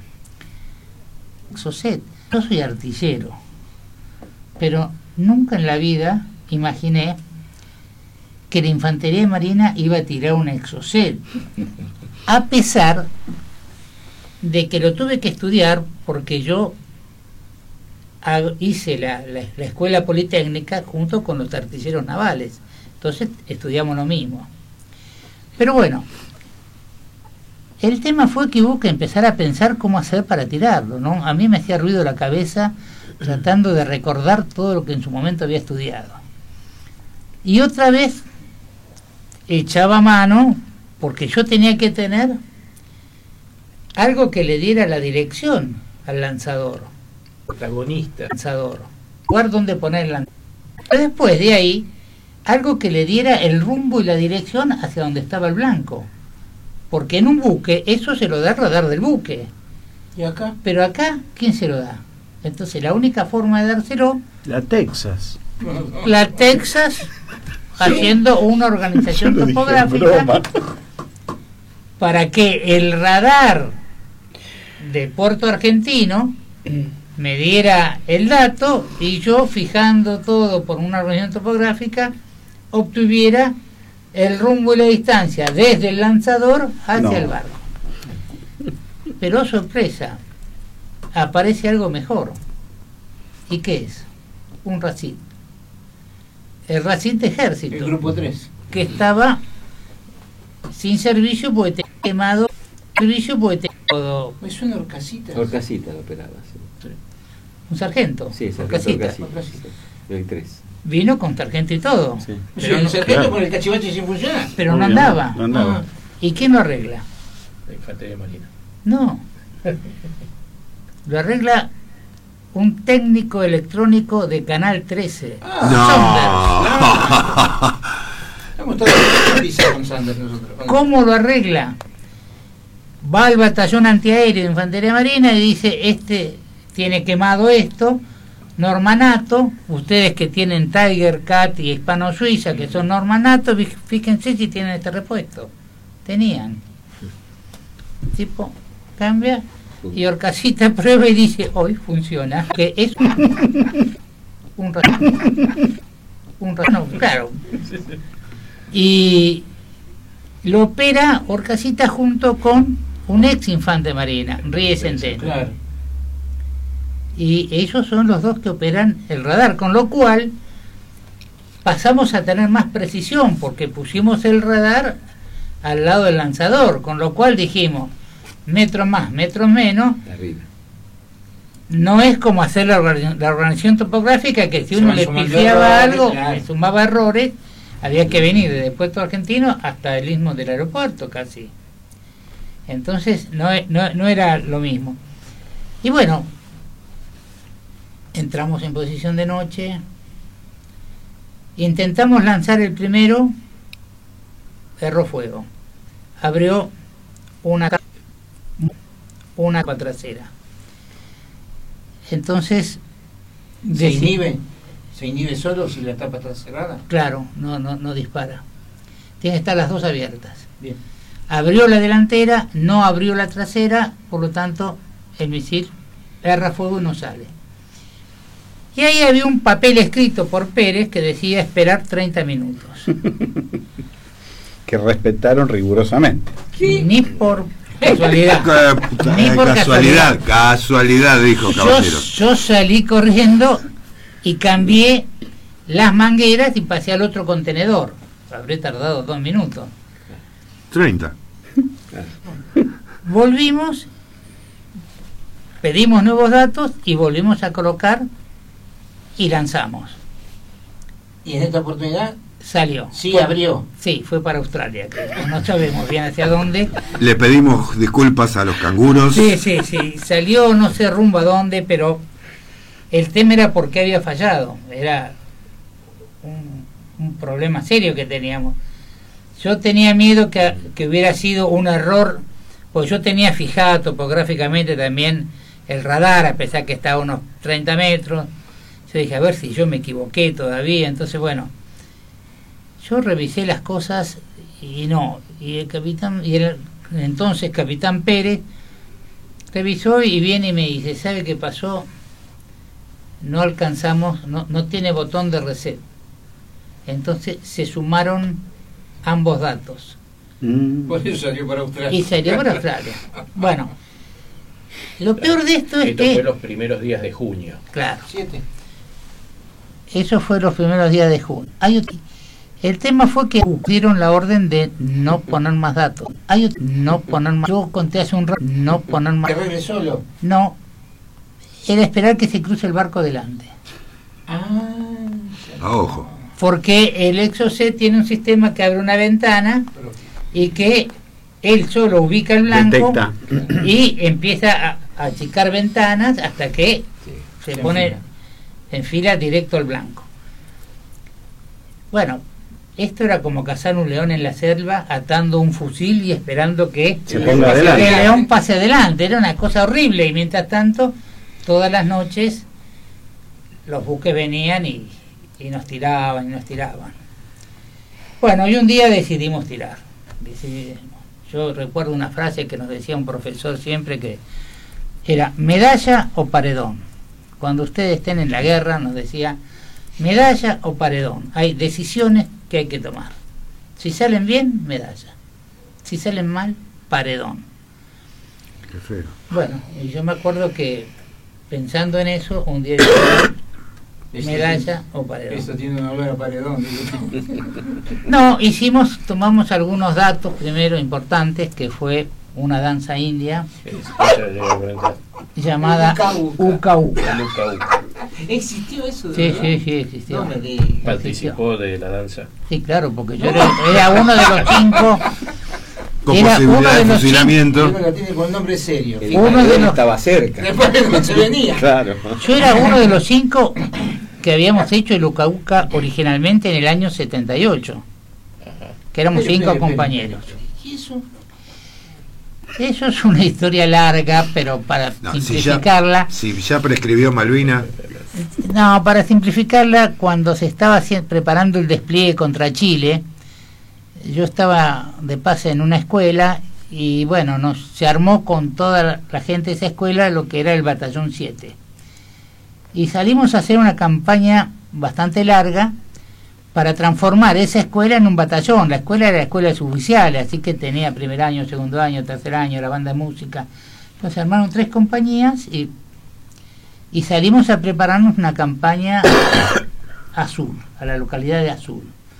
Exocet, yo soy artillero, pero nunca en la vida imaginé que la infantería marina iba a tirar un Exocet, a pesar de que lo tuve que estudiar porque yo hago- hice la, la, la escuela politécnica junto con los artilleros navales, entonces estudiamos lo mismo. Pero bueno, el tema fue que hubo que empezar a pensar cómo hacer para tirarlo, ¿no? A mí me hacía ruido la cabeza tratando de recordar todo lo que en su momento había estudiado. Y otra vez echaba mano porque yo tenía que tener algo que le diera la dirección al lanzador, Protagonista. lanzador, lugar donde poner el lanzador. Después de ahí, algo que le diera el rumbo y la dirección hacia donde estaba el blanco, porque en un buque eso se lo da el radar del buque, ¿Y acá? pero acá, ¿quién se lo da? Entonces la única forma de dárselo, La Texas. la Texas, haciendo una organización Yo lo dije en topográfica broma. para que el radar de Puerto Argentino me diera el dato y yo, fijando todo por una organización topográfica, obtuviera el rumbo y la distancia desde el lanzador hacia No. el barco. Pero sorpresa, aparece algo mejor. ¿Y qué es? Un Racit. El Racit de ejército. El grupo tres. Que estaba sin servicio porque tenía quemado. Servicio porque tenía todo. Es una horcasita. Orcasita lo operaba, sí. Un sargento. Sí, sargento Orcasita. Orcasita. Orcasita. El tres. Vino con sargento y todo. Sí. Pero, el no, sargento claro. con el cachivache sin funcionar. pero no Obvio, andaba. No andaba. Ah. ¿Y quién lo arregla? La infantería marina. No. Lo arregla un técnico electrónico de Canal trece. No. Hemos estado en pizza con Sanders nosotros. ¿Cómo lo arregla? Va al batallón antiaéreo de Infantería Marina y dice, este tiene quemado esto, normanato, ustedes que tienen Tiger Cat y Hispano Suiza, que son normanato, fíjense si tienen este repuesto. Tenían. Tipo, cambia, y Orcasita prueba y dice, hoy funciona. Que es un... un, ra- un ra- no, claro. Y lo opera Orcasita junto con un ex infante marina, Ríe Centeno. Claro. Y ellos son los dos que operan el radar, con lo cual pasamos a tener más precisión porque pusimos el radar al lado del lanzador, con lo cual dijimos metros más, metros menos. Arriba. No es como hacer la, organi- la organización topográfica, que si Se uno van le sumando pifiaba errores, algo, claro. le sumaba errores, había que venir desde Puerto Argentino hasta el istmo del aeropuerto casi. Entonces no, e- no, no era lo mismo. Y bueno, entramos en posición de noche, intentamos lanzar el primero, erró fuego, abrió una ca- una capa trasera. Entonces Se deci- inhibe. Se inhibe solo si la tapa está cerrada. claro, no, no, no dispara. Tiene que estar las dos abiertas. Bien. Abrió la delantera, no abrió la trasera, por lo tanto el misil erra fuego y no sale. Y ahí había un papel escrito por Pérez que decía esperar treinta minutos. Que respetaron rigurosamente. Ni por casualidad. Ni por Casualidad, casualidad, dijo Yo, caballero. yo salí corriendo y cambié las mangueras y pasé al otro contenedor. Habré tardado dos minutos. treinta. Volvimos, pedimos nuevos datos y volvimos a colocar y lanzamos. Y en esta oportunidad Salió. sí Fue- abrió. Sí, fue para Australia. creo. No sabemos bien hacia dónde. Le pedimos disculpas a los canguros. Sí, sí, sí. Salió no sé rumbo a dónde, pero el tema era porque había fallado. Era un, un problema serio que teníamos. Yo tenía miedo que, que hubiera sido un error, pues yo tenía fijado topográficamente también el radar, a pesar que estaba a unos treinta metros. Yo dije, a ver si yo me equivoqué todavía. Entonces, bueno, yo revisé las cosas y no. Y el capitán, y el entonces capitán Pérez revisó y viene y me dice, ¿sabe qué pasó? No alcanzamos, no, no tiene botón de reset. Entonces se sumaron ambos datos Mm. Por eso salió para Australia. y salió para Australia. Bueno, lo peor de esto es Esto fue que, los primeros días de junio. claro, Siete. eso fue los primeros días de junio. Hay otro- el tema fue que dieron la orden de no poner más datos. Hay otro- no poner más. Yo conté hace un rato, no poner más. Que arregle solo. No, era esperar que se cruce el barco delante. Ah. A ojo. Porque el Exocet tiene un sistema que abre una ventana y que él solo ubica el blanco Detecta. y empieza a, a achicar ventanas hasta que se Se pone enfila. en fila directo al blanco. Bueno, esto era como cazar un león en la selva atando un fusil y esperando que Se El ponga león el adelante. león pase adelante. Era una cosa horrible y mientras tanto todas las noches los buques venían y, y nos tiraban y nos tiraban. Bueno, y un día decidimos tirar. Decidimos. Yo recuerdo una frase que nos decía un profesor siempre que era medalla o paredón. cuando ustedes estén en la guerra, nos decía, medalla o paredón. Hay decisiones que hay que tomar. Si salen bien, medalla. Si salen mal, paredón. Qué feo. Bueno, y yo me acuerdo que pensando en eso, un día dije, medalla o paredón. Eso tiene un olor a paredón. No, hicimos, tomamos algunos datos primero importantes, que fue una danza india llamada Uka Uka. ¿Existió eso? Sí, sí, sí, existió. No me digas. Participó de la danza. Sí, claro, porque yo era, era uno de los cinco. Con Era uno posibilidad de de los fusilamiento. Uno la tiene con nombre serio. El Uno de paredón los- estaba cerca. Después no se venía. Claro. Yo era uno de los cinco que habíamos hecho el Uka Uka originalmente en el año setenta y ocho, que éramos Espere, cinco espere, compañeros. espere. ¿Y eso? Eso es una historia larga, pero para No, si simplificarla, ya, si ya prescribió Malvina, no, para simplificarla, cuando se estaba haci- preparando el despliegue contra Chile, yo estaba de pase en una escuela y bueno, nos, se armó con toda la, la gente de esa escuela lo que era el Batallón siete. Y salimos a hacer una campaña bastante larga para transformar esa escuela en un batallón. La escuela era la escuela de suboficiales, así que tenía primer año, segundo año, tercer año, la banda de música. Entonces armaron tres compañías y, y salimos a prepararnos una campaña a Azul, a la localidad de Azul.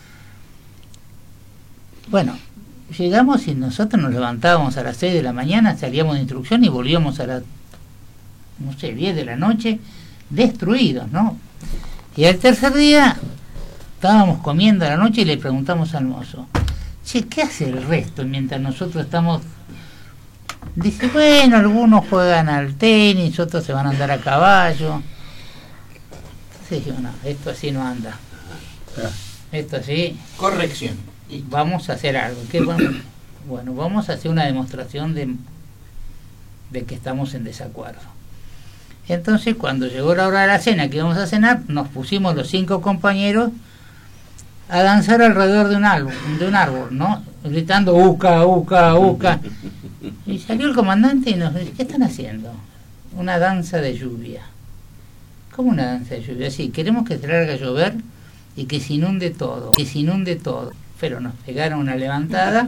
Bueno, llegamos y nosotros nos levantábamos a las seis de la mañana, salíamos de instrucción y volvíamos a las, no sé, diez de la noche, destruidos, ¿no? Y al tercer día estábamos comiendo a la noche y le preguntamos al mozo, che, ¿qué hace el resto mientras nosotros estamos? Dice, bueno, algunos juegan al tenis, otros se van a andar a caballo. Entonces digo, no, esto así no anda. Esto así, Corrección. vamos a hacer algo. ¿Qué vamos? Bueno, vamos a hacer una demostración de, de que estamos en desacuerdo. Entonces, cuando llegó la hora de la cena, que íbamos a cenar, nos pusimos los cinco compañeros a danzar alrededor de un árbol, de un árbol, ¿no? Gritando uca, uca, uca. Y salió el comandante y nos dice, ¿qué están haciendo? Una danza de lluvia. ¿Cómo una danza de lluvia? Sí, queremos que se largue a llover y que se inunde todo, que se inunde todo. Pero nos pegaron una levantada.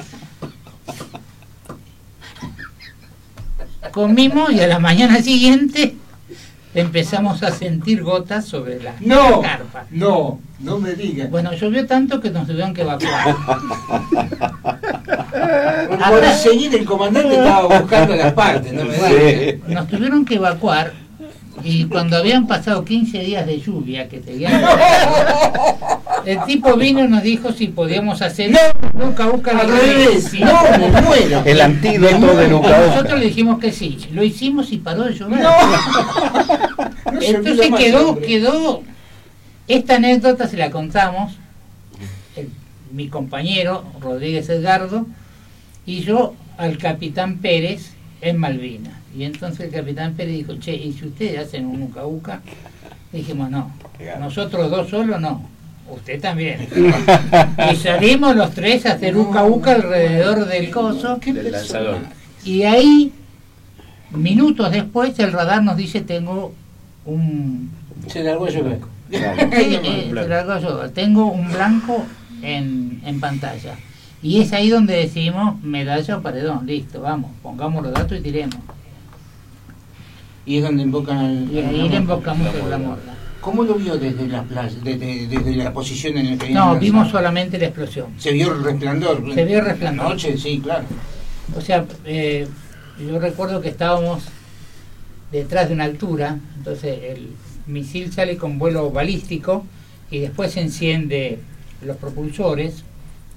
Comimos y a la mañana siguiente empezamos a sentir gotas sobre la, No, la carpa. no, no me digas. Bueno, llovió tanto que nos tuvieron que evacuar. Por seguir el comandante estaba buscando las partes, no me digas. Sí. Nos tuvieron que evacuar y cuando habían pasado quince días de lluvia que tenían, el tipo vino y nos dijo si podíamos hacer No, Uka Uka al de revés, sí. no, me muero. El antídoto Me del muero. Uka Uka. Nosotros le dijimos que sí, lo hicimos y paró de llover. No. No se olvida Entonces más, quedó, hombre. quedó, esta anécdota se la contamos, el- mi compañero Rodríguez Edgardo y yo al capitán Pérez en Malvinas. Y entonces el capitán Pérez dijo, che, ¿y si ustedes hacen un Uka Uka? Dijimos, no, nosotros dos solos no, usted también. Y salimos los tres a hacer Uka Uka alrededor del coso. Del lanzador. Y ahí, minutos después, el radar nos dice, tengo un... Se largó a llover. Claro. Sí, eh, te lo hago yo. Tengo un blanco en, en pantalla. Y es ahí donde decimos medalla o paredón. Listo, vamos, pongamos los datos y tiremos. Y es donde invocan al... Y ahí le invocamos el la morda. ¿Cómo lo vio desde la playa, desde, desde la posición en la que No, habían vimos lanzado? solamente la explosión. Se vio el resplandor. Se vio el resplandor. Noche, sí, claro. O sea, eh, yo recuerdo que estábamos detrás de una altura, entonces el misil sale con vuelo balístico y después se enciende los propulsores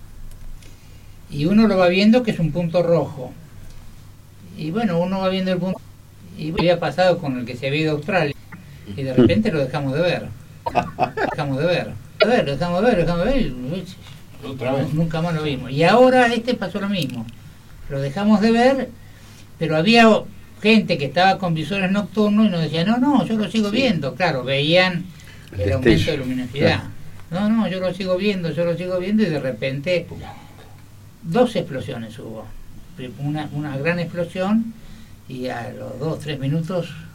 y uno lo va viendo que es un punto rojo. Y bueno, uno va viendo el punto y había pasado con el que se había ido a Australia y de repente lo dejamos de ver. Dejamos de ver. A ver, lo dejamos de ver, lo dejamos de ver. y- Otra vez. Nunca más lo vimos. Y ahora este pasó lo mismo. Lo dejamos de ver, pero había gente que estaba con visores nocturnos y nos decía, no, no, yo lo sigo viendo. Claro, veían el El aumento destello. de luminosidad. No, no, yo lo sigo viendo, yo lo sigo viendo y de repente dos explosiones hubo. Una, una gran explosión y a los dos, tres minutos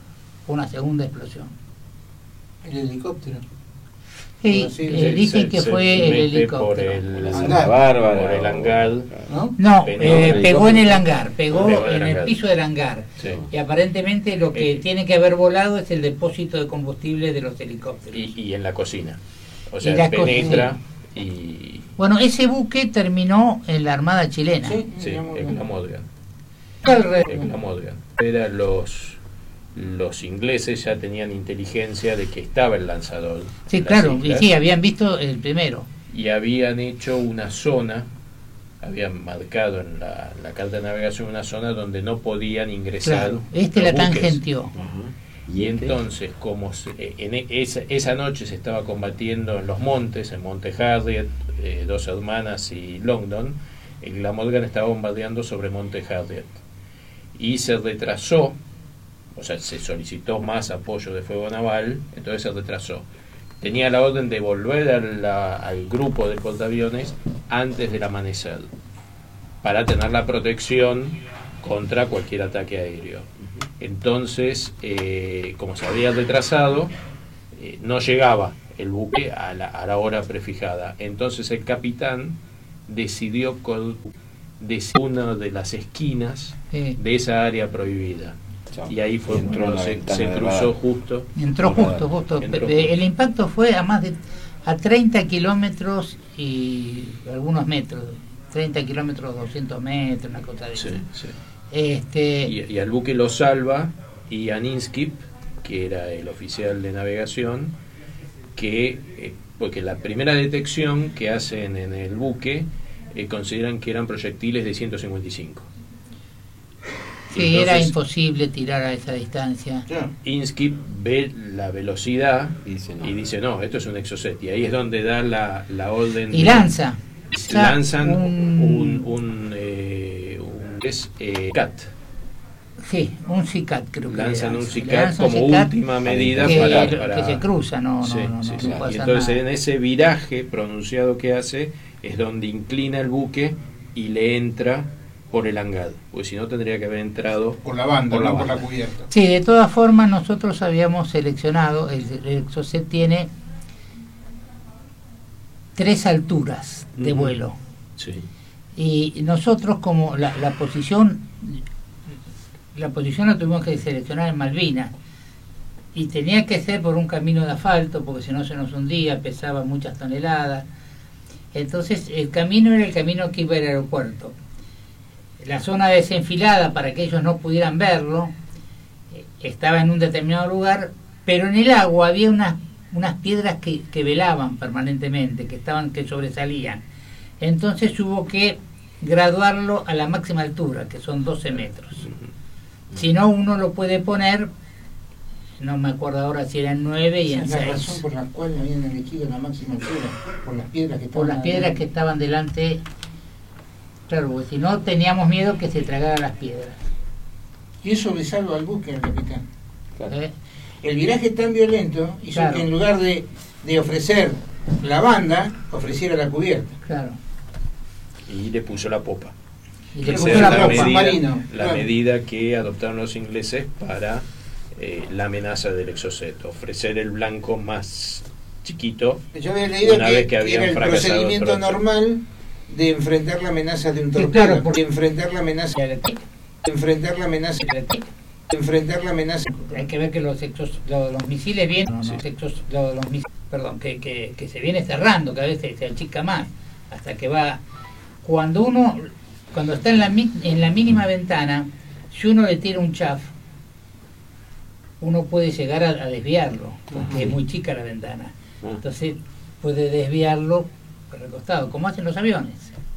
una segunda explosión. El helicóptero. Sí, Sí, eh, Se- dicen se- que se fue el mete helicóptero. por el, La Hangar. Bárbara. por el hangar. ¿No? No, Pegó eh, en el pegó en el helicóptero. hangar, pegó Pegó en el en el hangar. piso del hangar. Sí. Y aparentemente lo que Eh. tiene que haber volado es el depósito de combustible de los helicópteros. Y, y en la cocina. O Y sea, la penetra y... Bueno, ese buque terminó en la Armada chilena. Sí, Sí, digamos, en ¿no? Glamorgan. Alre- En Glamorgan. Era los... Los ingleses ya tenían inteligencia de que estaba el lanzador. Sí, en las claro, y islas, sí, habían visto el primero. y habían hecho una zona, habían marcado en la, la carta de navegación una zona donde no podían ingresar. Claro, este los la buques. tangentió. Y entonces, como se- eh, en e- esa, esa noche se estaba combatiendo en los montes, en Monte Harriet, eh, Dos Hermanas y Longdon, el Glamorgan estaba bombardeando sobre Monte Harriet. Y se retrasó, o sea, se solicitó más apoyo de fuego naval, entonces se retrasó. Tenía la orden de volver a la- al grupo de portaaviones antes del amanecer, para tener la protección contra cualquier ataque aéreo. Entonces, eh, como se había retrasado, eh, no llegaba el buque a la, a la hora prefijada. Entonces el capitán decidió con decidió una de las esquinas Sí. de esa área prohibida. Chao. Y ahí fue Y entró en cuando la se, ventana se de cruzó radar. justo. Entró Por justo, justo. Entró Eh, justo. El impacto fue a más de a treinta kilómetros y algunos metros. treinta kilómetros, doscientos metros, una cosa de Sí, eso. sí. Este, Y, y al buque lo salva Ian Inskip, que era el oficial de navegación, que eh, porque la primera detección que hacen en el buque eh, consideran que eran proyectiles de ciento cincuenta y cinco. sí, era Entonces, imposible tirar a esa distancia. Claro. Inskip ve la velocidad Y dice, no. y dice, no, esto es un exocet. Y ahí es donde da la, la orden. Y de- lanza. lanzan un- un, un, eh, un- es, eh, C A T. Sí, un CICAT creo que Lanzan le un Le CICAT lanzan como CICAT última medida que, para, que para- se cruza, no, no, Sí, no, no, sí, no sí. puede Y hacer entonces nada. en ese viraje pronunciado que hace es donde inclina el buque y le entra por el hangar, porque si no tendría que haber entrado Por la banda, Por la no por la banda. cubierta. Sí, de todas formas nosotros habíamos seleccionado, el, el Exocet tiene tres alturas de Ujú. vuelo. sí. Y nosotros como la, la posición, la posición la tuvimos que seleccionar en Malvinas. Y tenía que ser por un camino de asfalto, porque si no se nos hundía, pesaba muchas toneladas. Entonces el camino era el camino que iba al aeropuerto. La zona desenfilada, para que ellos no pudieran verlo, eh, estaba en un determinado lugar, pero en el agua había unas, unas piedras que, que velaban permanentemente, que estaban, que sobresalían. Entonces hubo que graduarlo a la máxima altura, que son doce metros. Si no, uno lo puede poner, no me acuerdo ahora si eran nueve y Esa en es la razón seis. por la cual habían elegido la máxima altura, por las piedras que Por estaban las piedras que estaban delante, claro, porque si no teníamos miedo que se tragaran las piedras. Y eso le salva al buque, al capitán. Claro. ¿eh? El viraje tan violento hizo Claro. que en lugar de, de ofrecer la banda, ofreciera la cubierta. Claro. Y le puso la popa. Y le Esa puso Esa era la es popa. popa. medida, Marino, la claro. medida que adoptaron los ingleses para eh, la amenaza del exocet, ofrecer el blanco más chiquito. Yo había leído Una que, vez que habían era el fracasado el procedimiento proyecto. normal de enfrentar la amenaza de un Sí, torpedo, claro, porque- de enfrentar la amenaza, de enfrentar la amenaza, de enfrentar la amenaza. Hay que ver que los, exos- los, los misiles vienen, no, no, Sí. los exos- los- los mis- perdón, que, que, que se viene cerrando, que a veces se achica más, hasta que va. Cuando uno, cuando está en la, mi- en la mínima ventana, si uno le tira un chaf, uno puede llegar a, a desviarlo, porque es muy chica la ventana. Ah. Entonces puede desviarlo por el costado, como hacen los aviones.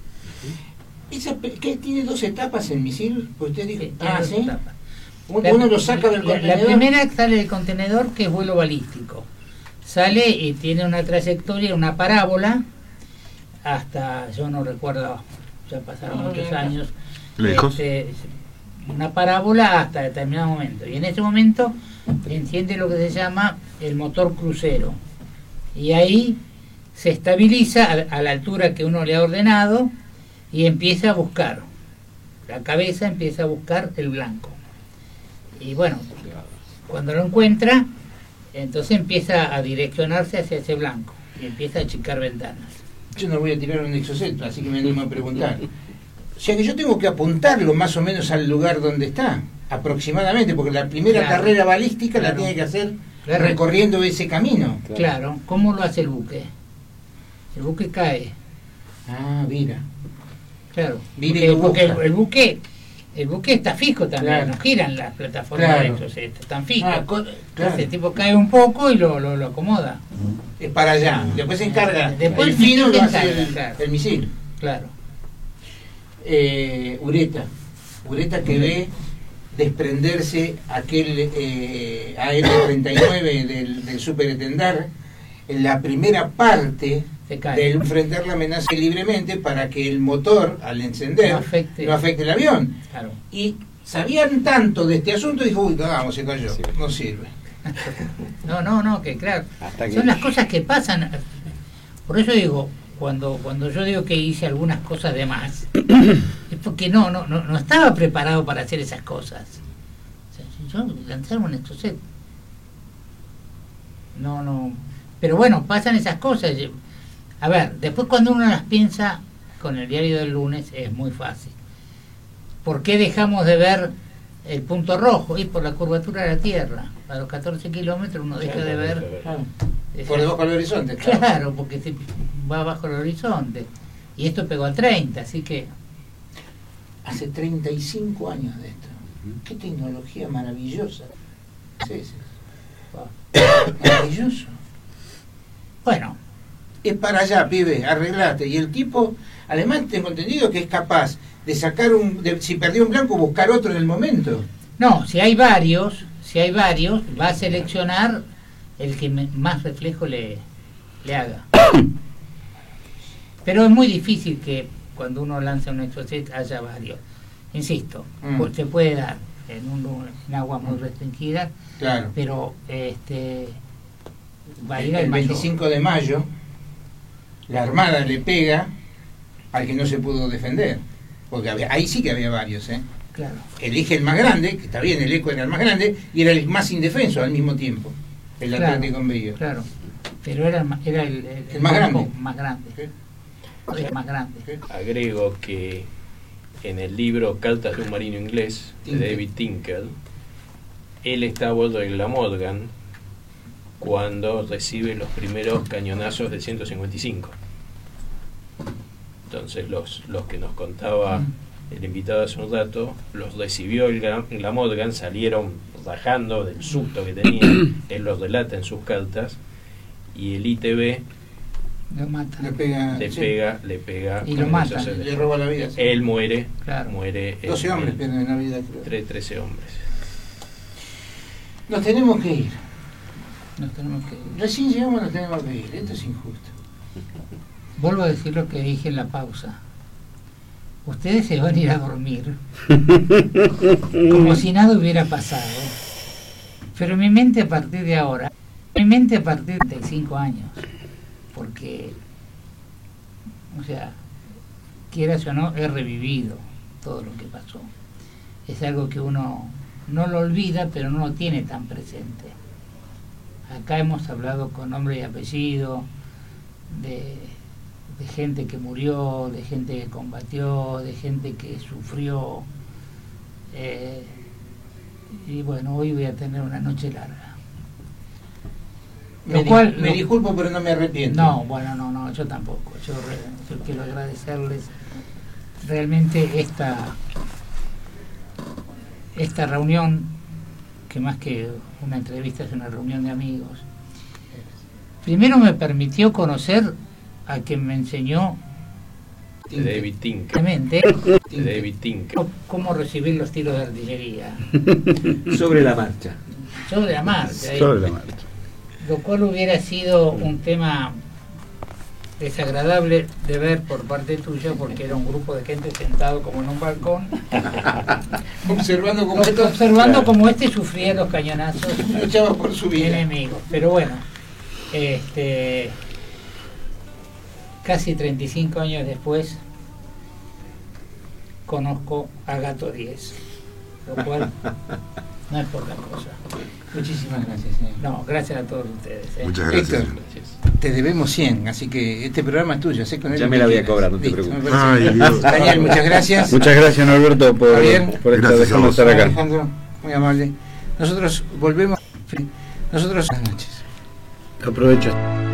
Esa, pe- ¿qué, ¿Tiene dos etapas el misil? Pues usted dijo, Sí, tiene ah, dos ¿sí? etapas. Uno La- uno lo saca del la- contenedor. La primera sale del contenedor, que es vuelo balístico. Sale y tiene una trayectoria, una parábola, hasta, yo no recuerdo, ya pasaron No, muchos no, no. años, Lejos. este, una parábola hasta determinado momento. Y en ese momento enciende lo que se llama el motor crucero. Y ahí se estabiliza a, a la altura que uno le ha ordenado y empieza a buscar. La cabeza empieza a buscar el blanco. Y bueno, Cuando lo encuentra, entonces empieza a direccionarse hacia ese blanco y empieza a achicar ventanas. Yo no voy a tirar un exocet, así que me animo a preguntar. O sea que yo tengo que apuntarlo más o menos al lugar donde está, aproximadamente, porque la primera Claro. carrera balística Claro. la tiene que hacer Claro. recorriendo ese camino. Claro. Claro, ¿cómo lo hace el buque? El buque cae, Ah, mira. claro. Mire Porque, y porque el, busca. el buque el buque está fijo también, Claro. no giran las plataformas Claro. de estos, están fijos. Ah, co- claro. Entonces el tipo cae un poco y lo, lo, lo acomoda. Es para allá. Después se encarga. Después el fino se lo hace encarga, el, claro. el misil. Claro. Eh, Ureta. Ureta que ve desprenderse aquel eh, A L treinta y nueve del, del Superetendar en la primera parte Se cae. de enfrentar la amenaza libremente para que el motor al encender No afecte. no afecte el avión. Claro. Y sabían tanto de este asunto y dijo, uy, cagamos, se cayó, Sí. no sirve. No, no, no, que claro. Hasta que- Son las cosas que pasan. Por eso digo, cuando cuando yo digo que hice algunas cosas de más, es porque no, no, no, no estaba preparado para hacer esas cosas. O sea, si yo lanzarme un exocet. No, no. Pero bueno, pasan esas cosas. A ver, después cuando uno las piensa con el diario del lunes es muy fácil. ¿Por qué dejamos de ver el punto rojo? Y por la curvatura de la Tierra. A los catorce kilómetros uno deja de ver. Por debajo del horizonte. Claro, porque se va bajo el horizonte. Y esto pegó al treinta, así que. Hace treinta y cinco años de esto. Qué tecnología maravillosa. Sí, sí. Maravilloso. Bueno, Es para allá, pibe, arreglate. Y el tipo, además tengo entendido que es capaz de sacar un, de, si perdió un blanco, buscar otro en el momento. no, si hay varios, si hay varios, va a seleccionar el que me- más reflejo le, le haga. Pero es muy difícil que cuando uno lanza un exocet haya varios. Insisto, Mm. pues se puede dar en, un, lugar- en agua muy restringida, Claro. pero este va a ir El, al el mayor. veinticinco de mayo, la Armada le pega al que no se pudo defender. Porque había, ahí sí que había varios, ¿eh? Claro, Elige el más grande, que está bien, el Eco era el más grande, y era el más indefenso al mismo tiempo. El Claro. Atlántico en Bahía. claro. Pero era, el ma- era el, el- El más grupo grande. más grande. Sí. El más grande. Sí. Agrego que en el libro Cartas de un marino inglés de Tinkle. David Tinkle, él está a bordo del Glamorgan cuando recibe los primeros cañonazos del ciento cincuenta y cinco. Entonces los, los que nos contaba el invitado hace un rato, los recibió el Glam- Glamorgan, salieron rajando del susto que tenían, él los relata en sus cartas, y el I T B Lo mata. Le pega, le sí, pega, le pega Y con lo mata. esos- le roba la vida. sí. él muere, Claro. muere en- doce hombres en- pierden la vida, creo. tre- trece hombres. Nos tenemos que ir. Nos tenemos que ir. Recién llegamos, nos tenemos que ir. Esto es injusto. Vuelvo a decir lo que dije en la pausa. Ustedes se van a ir a dormir como si nada hubiera pasado. Pero mi mente a partir de ahora, mi mente a partir de treinta y cinco años, porque, o sea, quieras o no, he revivido todo lo que pasó. Es algo que uno no lo olvida, pero no lo tiene tan presente. Acá hemos hablado con nombre y apellido de, de gente que murió, de gente que combatió, de gente que sufrió. eh, y bueno, hoy voy a tener una noche larga. Me, Lo di- cual- me lo- disculpo, pero no me arrepiento. No, bueno, no, no, yo tampoco. Yo, re- yo quiero agradecerles realmente esta esta reunión, que más que una entrevista es una reunión de amigos. Primero me permitió conocer a quien me enseñó De David Tinker. realmente De David Tinker. cómo recibir los tiros de artillería Sobre la marcha. sobre la marcha, ¿eh? Sobre la marcha. Lo cual hubiera sido un tema desagradable de ver por parte tuya, porque era un grupo de gente sentado como en un balcón Observando cómo esto observando Claro. cómo este sufría los cañonazos luchaba por su vida. enemigos. Pero bueno, este casi treinta y cinco años después conozco a Gato diez, lo cual no es poca cosa. Muchísimas gracias. Señor. No, gracias a todos ustedes. ¿eh? Muchas gracias. Héctor, te debemos cien, así que este programa es tuyo. Sé con él Ya lo me que la voy a quieras. cobrar, no te Listo, preocupes. me parece Ay, bien. Dios. Daniel, muchas gracias. Muchas gracias, Norberto, por, Javier. por esta- Gracias a dejarnos vos. estar acá. Alejandro, muy amable. Nosotros volvemos. Nosotros. Buenas noches. Aprovecho.